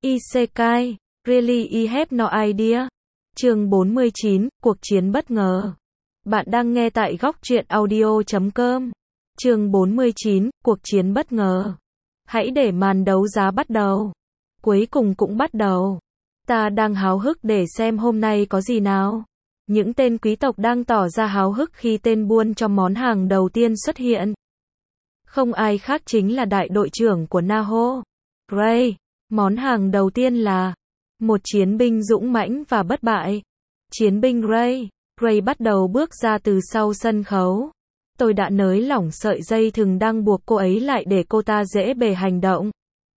Isekai, really I have no idea. Chương 49, cuộc chiến bất ngờ. Bạn đang nghe tại góc truyện audio.com. Chương 49, cuộc chiến bất ngờ. Hãy để màn đấu giá bắt đầu. Cuối cùng cũng bắt đầu. Ta đang háo hức để xem hôm nay có gì nào. Những tên quý tộc đang tỏ ra háo hức khi tên buôn cho món hàng đầu tiên xuất hiện. Không ai khác chính là đại đội trưởng của Naho, Ray. Món hàng đầu tiên là một chiến binh dũng mãnh và bất bại. Chiến binh Ray. Ray bắt đầu bước ra từ sau sân khấu. Tôi đã nới lỏng sợi dây thừng đang buộc cô ấy lại để cô ta dễ bề hành động.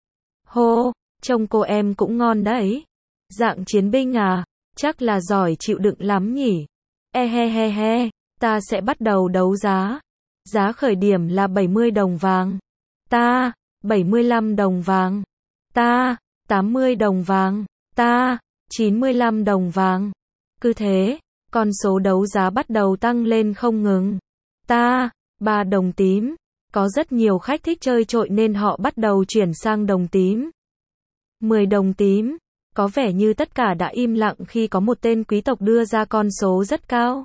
Hô, trông cô em cũng ngon đấy. Dạng chiến binh à, chắc là giỏi chịu đựng lắm nhỉ. He, ta sẽ bắt đầu đấu giá. Giá khởi điểm là 70 đồng vàng. Ta, 75 đồng vàng. Ta, 80 đồng vàng. Ta, 95 đồng vàng. Cứ thế, con số đấu giá bắt đầu tăng lên không ngừng. Ta, 3 đồng tím. Có rất nhiều khách thích chơi trội nên họ bắt đầu chuyển sang đồng tím. 10 đồng tím. Có vẻ như tất cả đã im lặng khi có một tên quý tộc đưa ra con số rất cao.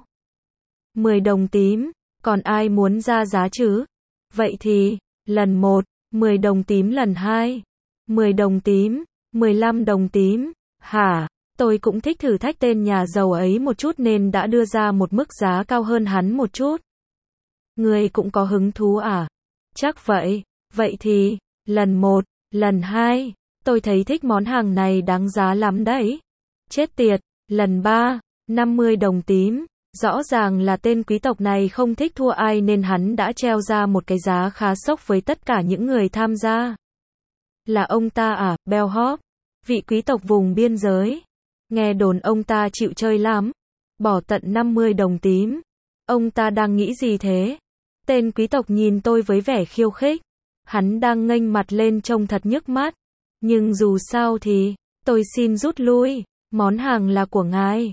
10 đồng tím. Còn ai muốn ra giá chứ? Vậy thì, lần 1, 10 đồng tím lần 2. 10 đồng tím, 15 đồng tím. Hả? Tôi cũng thích thử thách tên nhà giàu ấy một chút nên đã đưa ra một mức giá cao hơn hắn một chút. Người cũng có hứng thú à? Chắc vậy. Vậy thì, lần 1, lần 2. Tôi thấy thích món hàng này đáng giá lắm đấy. Chết tiệt. Lần 3, 50 đồng tím. Rõ ràng là tên quý tộc này không thích thua ai nên hắn đã treo ra một cái giá khá sốc với tất cả những người tham gia. Là ông ta à, Bellhop? Vị quý tộc vùng biên giới. Nghe đồn ông ta chịu chơi lắm. Bỏ tận 50 đồng tím. Ông ta đang nghĩ gì thế? Tên quý tộc nhìn tôi với vẻ khiêu khích. Hắn đang nghênh mặt lên trông thật nhức mắt. Nhưng dù sao thì, tôi xin rút lui. Món hàng là của ngài.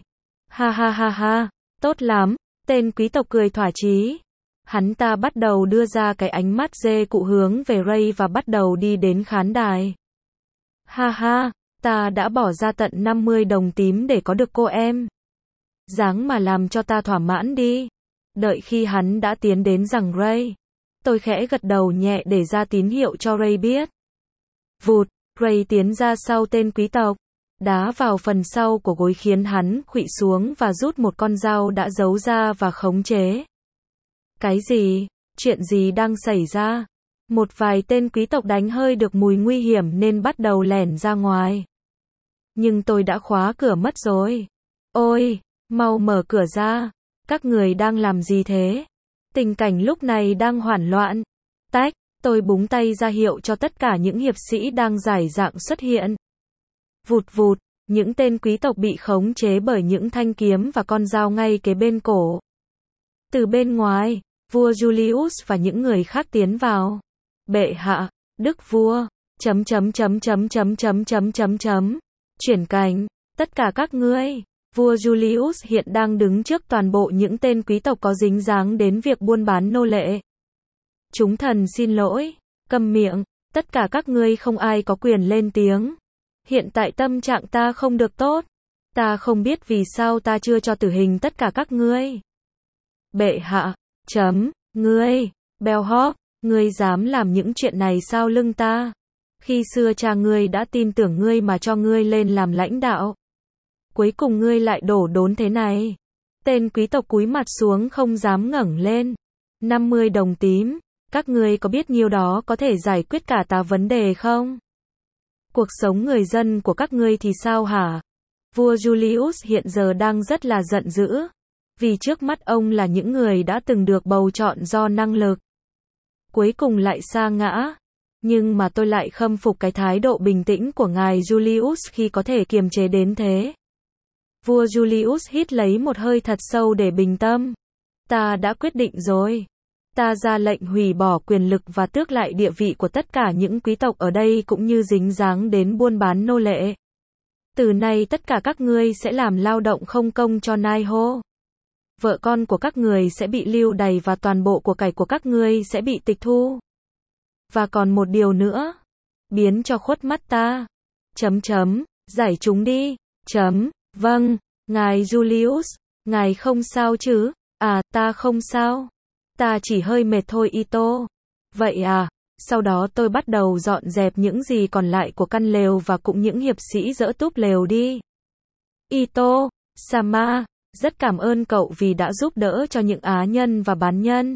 Ha. Tốt lắm, tên quý tộc cười thỏa chí. Hắn ta bắt đầu đưa ra cái ánh mắt dê cụ hướng về Ray và bắt đầu đi đến khán đài. Ha, ta đã bỏ ra tận 50 đồng tím để có được cô em. Dáng mà làm cho ta thỏa mãn đi. Đợi khi hắn đã tiến đến rằng Ray. Tôi khẽ gật đầu nhẹ để ra tín hiệu cho Ray biết. Vụt, Ray tiến ra sau tên quý tộc. Đá vào phần sau của gối khiến hắn khuỵu xuống và rút một con dao đã giấu ra và khống chế. Cái gì? Chuyện gì đang xảy ra? Một vài tên quý tộc đánh hơi được mùi nguy hiểm nên bắt đầu lẻn ra ngoài. Nhưng tôi đã khóa cửa mất rồi. Ôi, mau mở cửa ra. Các người đang làm gì thế? Tình cảnh lúc này đang hoảng loạn. Tách, tôi búng tay ra hiệu cho tất cả những hiệp sĩ đang rải rạng xuất hiện. Vụt, những tên quý tộc bị khống chế bởi những thanh kiếm và con dao ngay kế bên cổ. Từ bên ngoài, vua Julius và những người khác tiến vào. Bệ hạ, đức vua, Chuyển cảnh, tất cả các ngươi. Vua Julius hiện đang đứng trước toàn bộ những tên quý tộc có dính dáng đến việc buôn bán nô lệ. Chúng thần xin lỗi, câm miệng, tất cả các ngươi không ai có quyền lên tiếng. Hiện tại tâm trạng ta không được tốt. Ta không biết vì sao ta chưa cho tử hình tất cả các ngươi. Bệ hạ, ngươi, Bellhop, ngươi dám làm những chuyện này sau lưng ta. Khi xưa cha ngươi đã tin tưởng ngươi mà cho ngươi lên làm lãnh đạo. Cuối cùng ngươi lại đổ đốn thế này. Tên quý tộc cúi mặt xuống không dám ngẩng lên. 50 đồng tím, các ngươi có biết nhiêu đó có thể giải quyết cả tá vấn đề không? Cuộc sống người dân của các ngươi thì sao hả? Vua Julius hiện giờ đang rất là giận dữ. Vì trước mắt ông là những người đã từng được bầu chọn do năng lực. Cuối cùng lại sa ngã. Nhưng mà tôi lại khâm phục cái thái độ bình tĩnh của ngài Julius khi có thể kiềm chế đến thế. Vua Julius hít lấy một hơi thật sâu để bình tâm. Ta đã quyết định rồi. Ta ra lệnh hủy bỏ quyền lực và tước lại địa vị của tất cả những quý tộc ở đây cũng như dính dáng đến buôn bán nô lệ. Từ nay tất cả các ngươi sẽ làm lao động không công cho Naho. Vợ con của các người sẽ bị lưu đày và toàn bộ của cải của các ngươi sẽ bị tịch thu. Và còn một điều nữa. Biến cho khuất mắt ta. Giải chúng đi. Vâng, ngài Julius, ngài không sao chứ? À, ta không sao. Ta chỉ hơi mệt thôi Ito. Vậy à? Sau đó tôi bắt đầu dọn dẹp những gì còn lại của căn lều và cũng những hiệp sĩ dỡ túp lều đi. Ito, Sama, rất cảm ơn cậu vì đã giúp đỡ cho những á nhân và bán nhân.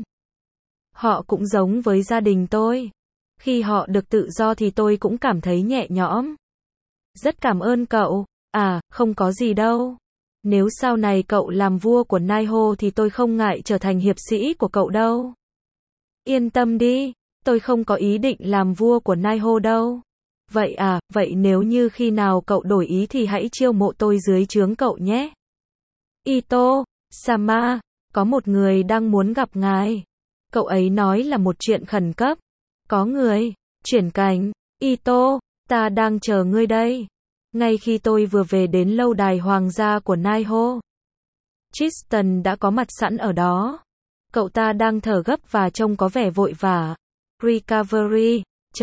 Họ cũng giống với gia đình tôi. Khi họ được tự do thì tôi cũng cảm thấy nhẹ nhõm. Rất cảm ơn cậu. À, không có gì đâu. Nếu sau này cậu làm vua của Naiho thì tôi không ngại trở thành hiệp sĩ của cậu đâu. Yên tâm đi, tôi không có ý định làm vua của Naiho đâu. Vậy à, vậy nếu như khi nào cậu đổi ý thì hãy chiêu mộ tôi dưới trướng cậu nhé. Ito, Sama, có một người đang muốn gặp ngài. Cậu ấy nói là một chuyện khẩn cấp. Có người, chuyển cảnh. Ito, ta đang chờ ngươi đây. Ngay khi tôi vừa về đến lâu đài hoàng gia của Naiho, Tristan đã có mặt sẵn ở đó. Cậu ta đang thở gấp và trông có vẻ vội vã. Recovery,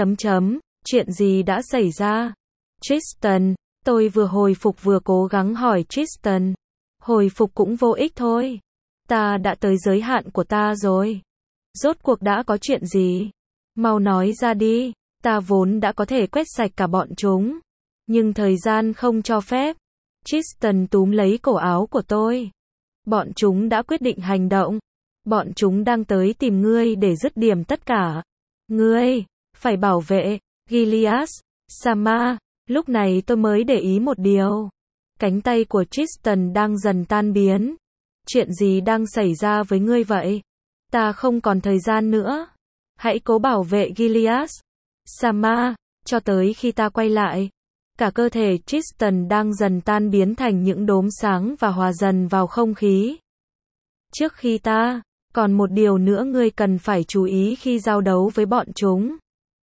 chuyện gì đã xảy ra? Tristan, tôi vừa hồi phục vừa cố gắng hỏi Tristan. Hồi phục cũng vô ích thôi. Ta đã tới giới hạn của ta rồi. Rốt cuộc đã có chuyện gì? Mau nói ra đi, ta vốn đã có thể quét sạch cả bọn chúng. Nhưng thời gian không cho phép. Tristan túm lấy cổ áo của tôi. Bọn chúng đã quyết định hành động. Bọn chúng đang tới tìm ngươi để dứt điểm tất cả. Ngươi, phải bảo vệ, Gilead, Sama. Lúc này tôi mới để ý một điều. Cánh tay của Tristan đang dần tan biến. Chuyện gì đang xảy ra với ngươi vậy? Ta không còn thời gian nữa. Hãy cố bảo vệ Gilead, Sama, cho tới khi ta quay lại. Cả cơ thể Tristan đang dần tan biến thành những đốm sáng và hòa dần vào không khí. Trước khi ta, còn một điều nữa ngươi cần phải chú ý khi giao đấu với bọn chúng.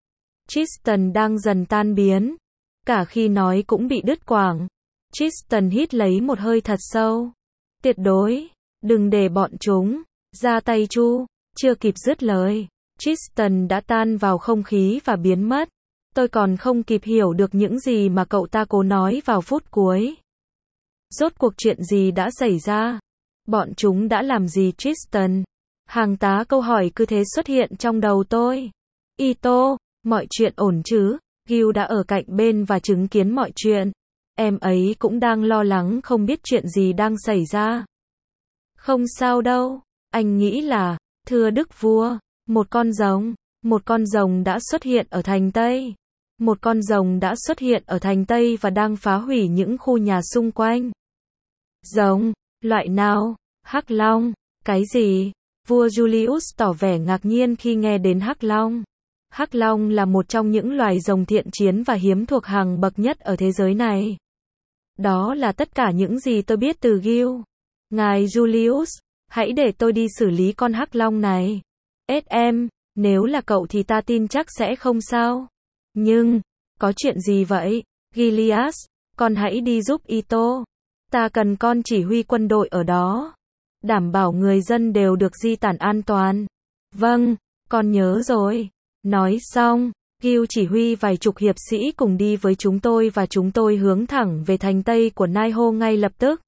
Tristan đang dần tan biến. Cả khi nói cũng bị đứt quãng. Tristan hít lấy một hơi thật sâu. Tuyệt đối, đừng để bọn chúng ra tay chu. Chưa kịp dứt lời, Tristan đã tan vào không khí và biến mất. Tôi còn không kịp hiểu được những gì mà cậu ta cố nói vào phút cuối. Rốt cuộc chuyện gì đã xảy ra? Bọn chúng đã làm gì Tristan? Hàng tá câu hỏi cứ thế xuất hiện trong đầu tôi. Ito, mọi chuyện ổn chứ? Gil đã ở cạnh bên và chứng kiến mọi chuyện. Em ấy cũng đang lo lắng không biết chuyện gì đang xảy ra. Không sao đâu, anh nghĩ là, thưa đức vua, một con rồng đã xuất hiện ở thành Tây. Một con rồng đã xuất hiện ở thành Tây và đang phá hủy những khu nhà xung quanh. Rồng, loại nào? Hắc Long. Cái gì? Vua Julius tỏ vẻ ngạc nhiên khi nghe đến Hắc Long. Hắc Long là một trong những loài rồng thiện chiến và hiếm thuộc hàng bậc nhất ở thế giới này. Đó là tất cả những gì tôi biết từ Gil. Ngài Julius, hãy để tôi đi xử lý con Hắc Long này. SM, nếu là cậu thì ta tin chắc sẽ không sao. Nhưng, có chuyện gì vậy? Gilead, con hãy đi giúp Ito. Ta cần con chỉ huy quân đội ở đó. Đảm bảo người dân đều được di tản an toàn. Vâng, con nhớ rồi. Nói xong, Gil chỉ huy vài chục hiệp sĩ cùng đi với chúng tôi và chúng tôi hướng thẳng về thành Tây của Naiho ngay lập tức.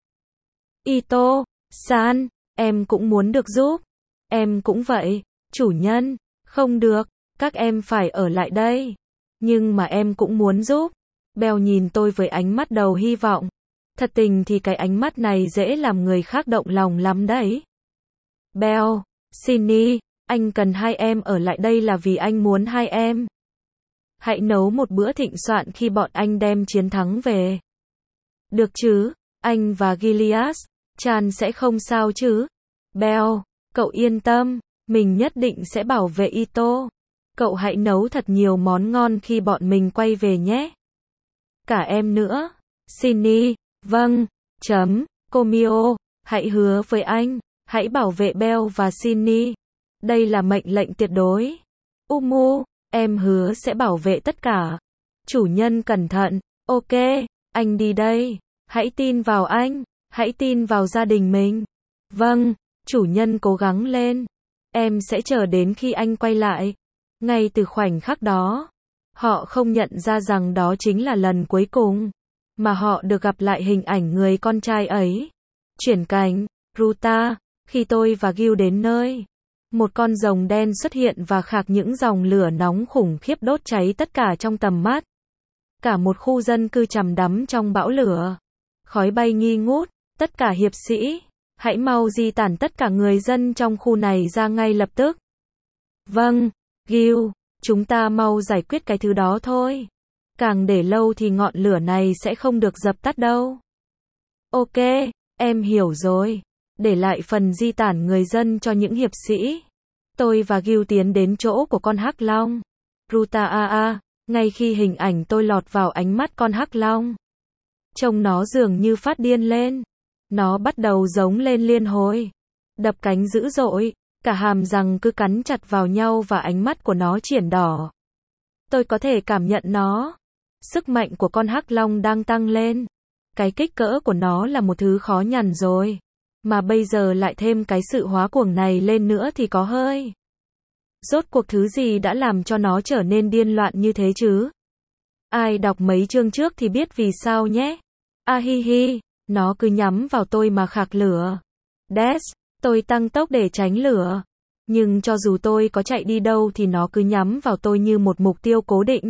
Ito, San, em cũng muốn được giúp. Em cũng vậy, chủ nhân. Không được, các em phải ở lại đây. Nhưng mà em cũng muốn giúp. Bell nhìn tôi với ánh mắt đầu hy vọng. Thật tình thì cái ánh mắt này dễ làm người khác động lòng lắm đấy. Bell, Cindy, anh cần hai em ở lại đây là vì anh muốn hai em. Hãy nấu một bữa thịnh soạn khi bọn anh đem chiến thắng về. Được chứ, anh và Gilead, Chan sẽ không sao chứ. Bell, cậu yên tâm, mình nhất định sẽ bảo vệ Ito. Cậu hãy nấu thật nhiều món ngon khi bọn mình quay về nhé. Cả em nữa. Cindy, vâng, Komio, hãy hứa với anh, hãy bảo vệ Bell và Cindy. Đây là mệnh lệnh tuyệt đối. Umu, em hứa sẽ bảo vệ tất cả. Chủ nhân cẩn thận, ok, anh đi đây. Hãy tin vào anh, hãy tin vào gia đình mình. Vâng, chủ nhân cố gắng lên. Em sẽ chờ đến khi anh quay lại. Ngay từ khoảnh khắc đó, Họ không nhận ra rằng đó chính là lần cuối cùng mà họ được gặp lại hình ảnh người con trai ấy. Chuyển cảnh, Ruta, khi tôi và Gil đến nơi, một con rồng đen xuất hiện và khạc những dòng lửa nóng khủng khiếp đốt cháy tất cả trong tầm mắt. Cả một khu dân cư trầm đắm trong bão lửa. Khói bay nghi ngút, tất cả hiệp sĩ, hãy mau di tản tất cả người dân trong khu này ra ngay lập tức. Vâng, Gil, chúng ta mau giải quyết cái thứ đó thôi. Càng để lâu thì ngọn lửa này sẽ không được dập tắt đâu. Ok, em hiểu rồi. Để lại phần di tản người dân cho những hiệp sĩ. Tôi và Gil tiến đến chỗ của con hắc long. Ruta ngay khi hình ảnh tôi lọt vào ánh mắt con hắc long. Trông nó dường như phát điên lên. Nó bắt đầu giống lên liên hồi. Đập cánh dữ dội, cả hàm răng cứ cắn chặt vào nhau và ánh mắt của nó chuyển đỏ. Tôi có thể cảm nhận nó. Sức mạnh của con hắc long đang tăng lên. Cái kích cỡ của nó là một thứ khó nhằn rồi. Mà bây giờ lại thêm cái sự hóa cuồng này lên nữa thì có hơi. Rốt cuộc thứ gì đã làm cho nó trở nên điên loạn như thế chứ? Ai đọc mấy chương trước thì biết vì sao nhé. Hi hi, nó cứ nhắm vào tôi mà khạc lửa. Dash, tôi tăng tốc để tránh lửa. Nhưng cho dù tôi có chạy đi đâu thì nó cứ nhắm vào tôi như một mục tiêu cố định.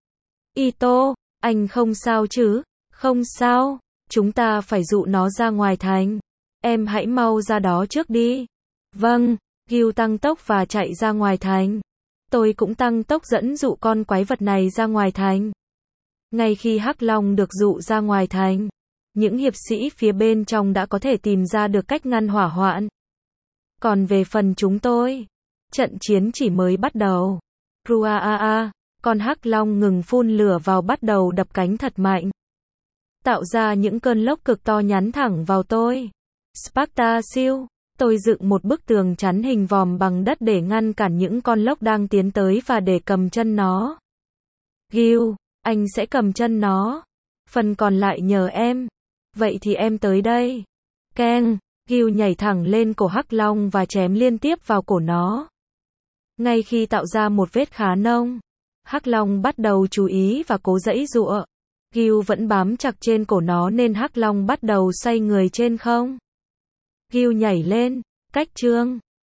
Ito, anh không sao chứ? Không sao, chúng ta phải dụ nó ra ngoài thành. Em hãy mau ra đó trước đi. Vâng, Gil tăng tốc và chạy ra ngoài thành. Tôi cũng tăng tốc dẫn dụ con quái vật này ra ngoài thành. Ngay khi hắc long được dụ ra ngoài thành, những hiệp sĩ phía bên trong đã có thể tìm ra được cách ngăn hỏa hoạn. Còn về phần chúng tôi, trận chiến chỉ mới bắt đầu. Ruaa, con hắc long ngừng phun lửa vào bắt đầu đập cánh thật mạnh. Tạo ra những cơn lốc cực to nhắm thẳng vào tôi. Sparta siêu, tôi dựng một bức tường chắn hình vòm bằng đất để ngăn cản những con lốc đang tiến tới và để cầm chân nó. Gil, anh sẽ cầm chân nó. Phần còn lại nhờ em. Vậy thì em tới đây. Keng, Gil nhảy thẳng lên cổ hắc long và chém liên tiếp vào cổ nó. Ngay khi tạo ra một vết khá nông, hắc long bắt đầu chú ý và cố giãy giụa. Gil vẫn bám chặt trên cổ nó nên hắc long bắt đầu xoay người trên không. Gil nhảy lên, cách chương.